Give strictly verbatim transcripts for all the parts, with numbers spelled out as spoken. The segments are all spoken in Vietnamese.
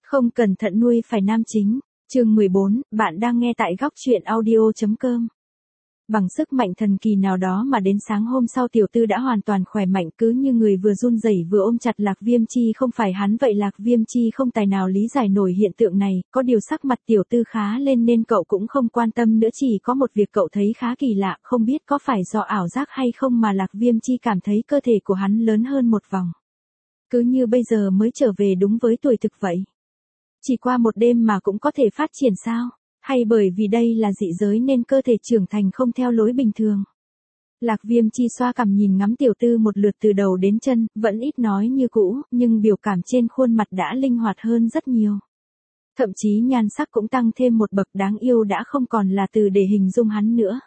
Không cẩn thận nuôi phải nam chính. Chương mười bốn, bạn đang nghe tại góc truyện audio.com. Bằng sức mạnh thần kỳ nào đó mà đến sáng hôm sau Tiểu Tư đã hoàn toàn khỏe mạnh, cứ như người vừa run rẩy vừa ôm chặt Lạc Viêm Chi. Không phải hắn vậy, Lạc Viêm Chi không tài nào lý giải nổi hiện tượng này, có điều sắc mặt Tiểu Tư khá lên nên cậu cũng không quan tâm nữa, chỉ có một việc cậu thấy khá kỳ lạ, không biết có phải do ảo giác hay không mà Lạc Viêm Chi cảm thấy cơ thể của hắn lớn hơn một vòng. Cứ như bây giờ mới trở về đúng với tuổi thực vậy. Chỉ qua một đêm mà cũng có thể phát triển sao? Hay bởi vì đây là dị giới nên cơ thể trưởng thành không theo lối bình thường? Lạc Viêm Chi xoa cằm nhìn ngắm Tiểu Tư một lượt từ đầu đến chân, vẫn ít nói như cũ, nhưng biểu cảm trên khuôn mặt đã linh hoạt hơn rất nhiều. Thậm chí nhan sắc cũng tăng thêm một bậc, đáng yêu đã không còn là từ để hình dung hắn nữa.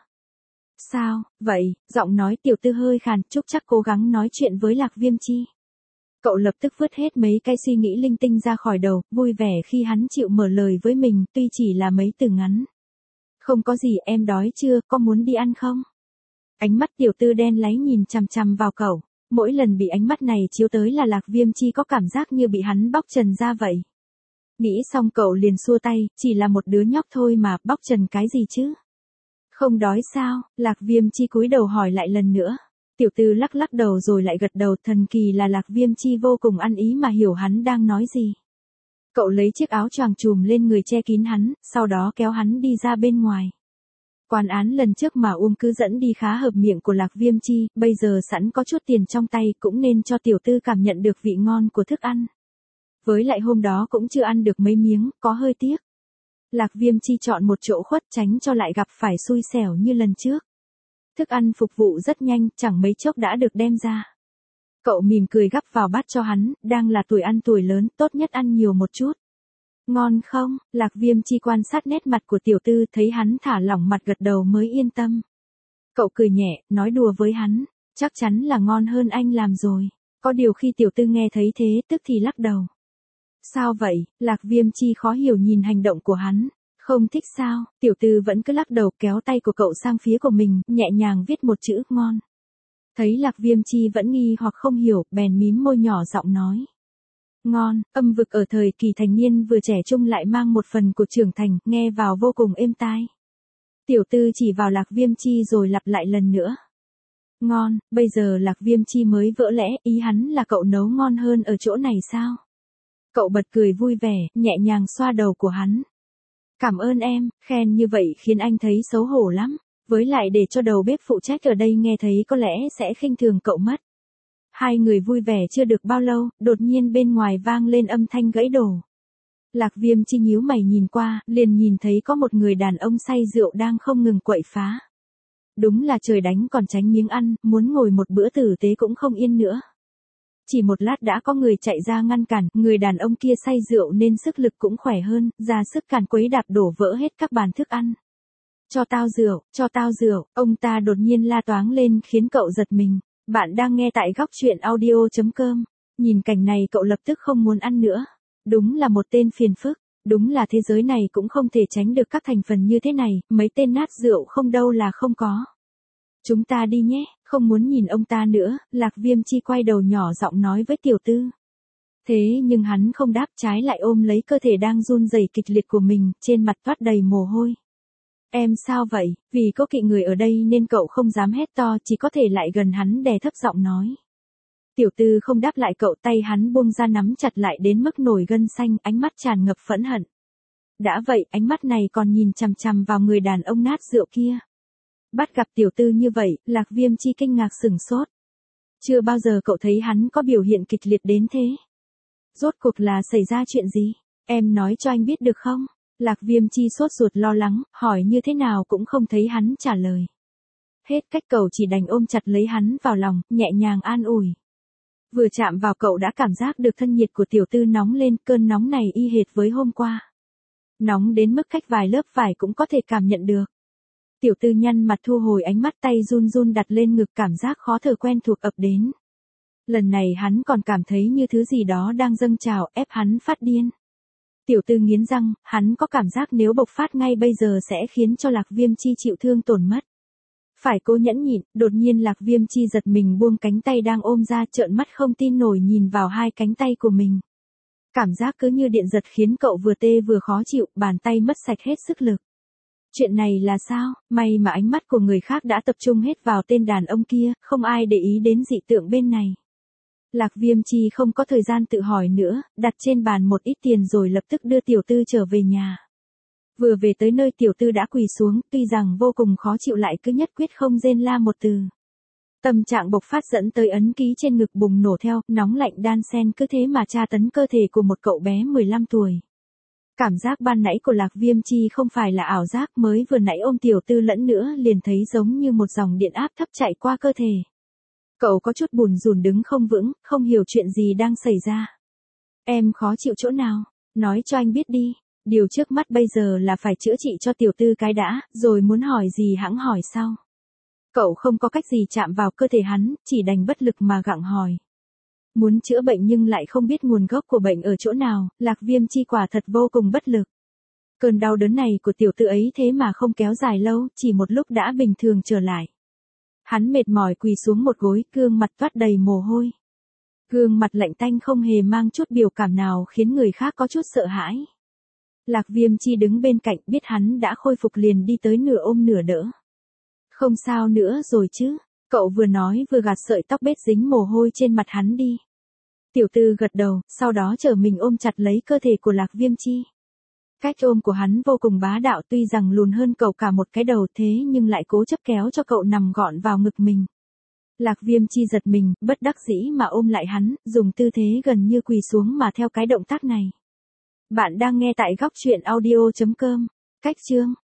Sao, vậy? Giọng nói Tiểu Tư hơi khàn, Trúc Trắc cố gắng nói chuyện với Lạc Viêm Chi. Cậu lập tức vứt hết mấy cái suy nghĩ linh tinh ra khỏi đầu, vui vẻ khi hắn chịu mở lời với mình, tuy chỉ là mấy từ ngắn. Không có gì, em đói chưa, có muốn đi ăn không? Ánh mắt Tiểu Tư đen láy nhìn chằm chằm vào cậu, mỗi lần bị ánh mắt này chiếu tới là Lạc Viêm Chi có cảm giác như bị hắn bóc trần ra vậy. Nghĩ xong cậu liền xua tay, chỉ là một đứa nhóc thôi mà, bóc trần cái gì chứ? Không đói sao? Lạc Viêm Chi cúi đầu hỏi lại lần nữa. Tiểu Tư lắc lắc đầu rồi lại gật đầu, thần kỳ là Lạc Viêm Chi vô cùng ăn ý mà hiểu hắn đang nói gì. Cậu lấy chiếc áo choàng trùm lên người che kín hắn, sau đó kéo hắn đi ra bên ngoài. Quán án lần trước mà Uông cứ dẫn đi khá hợp miệng của Lạc Viêm Chi, bây giờ sẵn có chút tiền trong tay cũng nên cho Tiểu Tư cảm nhận được vị ngon của thức ăn. Với lại hôm đó cũng chưa ăn được mấy miếng, có hơi tiếc. Lạc Viêm Chi chọn một chỗ khuất tránh cho lại gặp phải xui xẻo như lần trước. Thức ăn phục vụ rất nhanh, chẳng mấy chốc đã được đem ra. Cậu mỉm cười gắp vào bát cho hắn, đang là tuổi ăn tuổi lớn, tốt nhất ăn nhiều một chút. Ngon không? Lạc Viêm Chi quan sát nét mặt của Tiểu Tư, thấy hắn thả lỏng mặt gật đầu mới yên tâm. Cậu cười nhẹ, nói đùa với hắn, chắc chắn là ngon hơn anh làm rồi. Có điều khi Tiểu Tư nghe thấy thế, tức thì lắc đầu. Sao vậy? Lạc Viêm Chi khó hiểu nhìn hành động của hắn. Không thích sao? Tiểu Tư vẫn cứ lắc đầu, kéo tay của cậu sang phía của mình, nhẹ nhàng viết một chữ ngon. Thấy Lạc Viêm Chi vẫn nghi hoặc không hiểu, bèn mím môi nhỏ giọng nói. Ngon, âm vực ở thời kỳ thành niên vừa trẻ trung lại mang một phần của trưởng thành, nghe vào vô cùng êm tai. Tiểu Tư chỉ vào Lạc Viêm Chi rồi lặp lại lần nữa. Ngon, bây giờ Lạc Viêm Chi mới vỡ lẽ, ý hắn là cậu nấu ngon hơn ở chỗ này sao? Cậu bật cười vui vẻ, nhẹ nhàng xoa đầu của hắn. Cảm ơn em, khen như vậy khiến anh thấy xấu hổ lắm, với lại để cho đầu bếp phụ trách ở đây nghe thấy có lẽ sẽ khinh thường cậu mất. Hai người vui vẻ chưa được bao lâu, đột nhiên bên ngoài vang lên âm thanh gãy đổ. Lạc Viêm Chi nhíu mày nhìn qua, liền nhìn thấy có một người đàn ông say rượu đang không ngừng quậy phá. Đúng là trời đánh còn tránh miếng ăn, muốn ngồi một bữa tử tế cũng không yên nữa. Chỉ một lát đã có người chạy ra ngăn cản, người đàn ông kia say rượu nên sức lực cũng khỏe hơn, ra sức càn quấy đạp đổ vỡ hết các bàn thức ăn. Cho tao rượu, cho tao rượu, ông ta đột nhiên la toáng lên khiến cậu giật mình. Bạn đang nghe tại góc truyện audio.com. Nhìn cảnh này cậu lập tức không muốn ăn nữa. Đúng là một tên phiền phức, đúng là thế giới này cũng không thể tránh được các thành phần như thế này, mấy tên nát rượu không đâu là không có. Chúng ta đi nhé, không muốn nhìn ông ta nữa, Lạc Viêm Chi quay đầu nhỏ giọng nói với Tiểu Tư. Thế nhưng hắn không đáp, trái lại ôm lấy cơ thể đang run rẩy kịch liệt của mình, trên mặt toát đầy mồ hôi. Em sao vậy? Vì có kỵ người ở đây nên cậu không dám hét to, chỉ có thể lại gần hắn đè thấp giọng nói. Tiểu Tư không đáp lại cậu, tay hắn buông ra nắm chặt lại đến mức nổi gân xanh, ánh mắt tràn ngập phẫn hận. Đã vậy, ánh mắt này còn nhìn chằm chằm vào người đàn ông nát rượu kia. Bắt gặp Tiểu Tư như vậy, Lạc Viêm Chi kinh ngạc sửng sốt. Chưa bao giờ cậu thấy hắn có biểu hiện kịch liệt đến thế. Rốt cuộc là xảy ra chuyện gì? Em nói cho anh biết được không? Lạc Viêm Chi sốt ruột lo lắng, hỏi như thế nào cũng không thấy hắn trả lời. Hết cách cậu chỉ đành ôm chặt lấy hắn vào lòng, nhẹ nhàng an ủi. Vừa chạm vào cậu đã cảm giác được thân nhiệt của Tiểu Tư nóng lên, cơn nóng này y hệt với hôm qua. Nóng đến mức cách vài lớp vải cũng có thể cảm nhận được. Tiểu Tư nhăn mặt thu hồi ánh mắt, tay run run đặt lên ngực, cảm giác khó thở quen thuộc ập đến. Lần này hắn còn cảm thấy như thứ gì đó đang dâng trào, ép hắn phát điên. Tiểu Tư nghiến răng, hắn có cảm giác nếu bộc phát ngay bây giờ sẽ khiến cho Lạc Viêm Chi chịu thương tổn mất. Phải cố nhẫn nhịn, đột nhiên Lạc Viêm Chi giật mình buông cánh tay đang ôm ra, trợn mắt không tin nổi nhìn vào hai cánh tay của mình. Cảm giác cứ như điện giật khiến cậu vừa tê vừa khó chịu, bàn tay mất sạch hết sức lực. Chuyện này là sao? May mà ánh mắt của người khác đã tập trung hết vào tên đàn ông kia, không ai để ý đến dị tượng bên này. Lạc Viêm Chi không có thời gian tự hỏi nữa, đặt trên bàn một ít tiền rồi lập tức đưa tiểu tư trở về nhà. Vừa về tới nơi tiểu tư đã quỳ xuống, tuy rằng vô cùng khó chịu lại cứ nhất quyết không rên la một từ. Tâm trạng bộc phát dẫn tới ấn ký trên ngực bùng nổ theo, nóng lạnh đan xen cứ thế mà tra tấn cơ thể của một cậu bé mười lăm tuổi. Cảm giác ban nãy của Lạc Viêm Chi không phải là ảo giác, mới vừa nãy ôm tiểu tư lẫn nữa liền thấy giống như một dòng điện áp thấp chạy qua cơ thể. Cậu có chút bùn rùn đứng không vững, không hiểu chuyện gì đang xảy ra. Em khó chịu chỗ nào? Nói cho anh biết đi. Điều trước mắt bây giờ là phải chữa trị cho tiểu tư cái đã, rồi muốn hỏi gì hãng hỏi sau. Cậu không có cách gì chạm vào cơ thể hắn, chỉ đành bất lực mà gặng hỏi. Muốn chữa bệnh nhưng lại không biết nguồn gốc của bệnh ở chỗ nào, Lạc Viêm Chi quả thật vô cùng bất lực. Cơn đau đớn này của tiểu tư ấy thế mà không kéo dài lâu, chỉ một lúc đã bình thường trở lại. Hắn mệt mỏi quỳ xuống một gối, gương mặt toát đầy mồ hôi. Gương mặt lạnh tanh không hề mang chút biểu cảm nào khiến người khác có chút sợ hãi. Lạc Viêm Chi đứng bên cạnh biết hắn đã khôi phục liền đi tới nửa ôm nửa đỡ. Không sao nữa rồi chứ, cậu vừa nói vừa gạt sợi tóc bết dính mồ hôi trên mặt hắn đi. Tiểu tư gật đầu, sau đó trở mình ôm chặt lấy cơ thể của Lạc Viêm Chi. Cách ôm của hắn vô cùng bá đạo, tuy rằng lùn hơn cậu cả một cái đầu thế nhưng lại cố chấp kéo cho cậu nằm gọn vào ngực mình. Lạc Viêm Chi giật mình, bất đắc dĩ mà ôm lại hắn, dùng tư thế gần như quỳ xuống mà theo cái động tác này. Bạn đang nghe tại góc truyện audio chấm com. Cách chương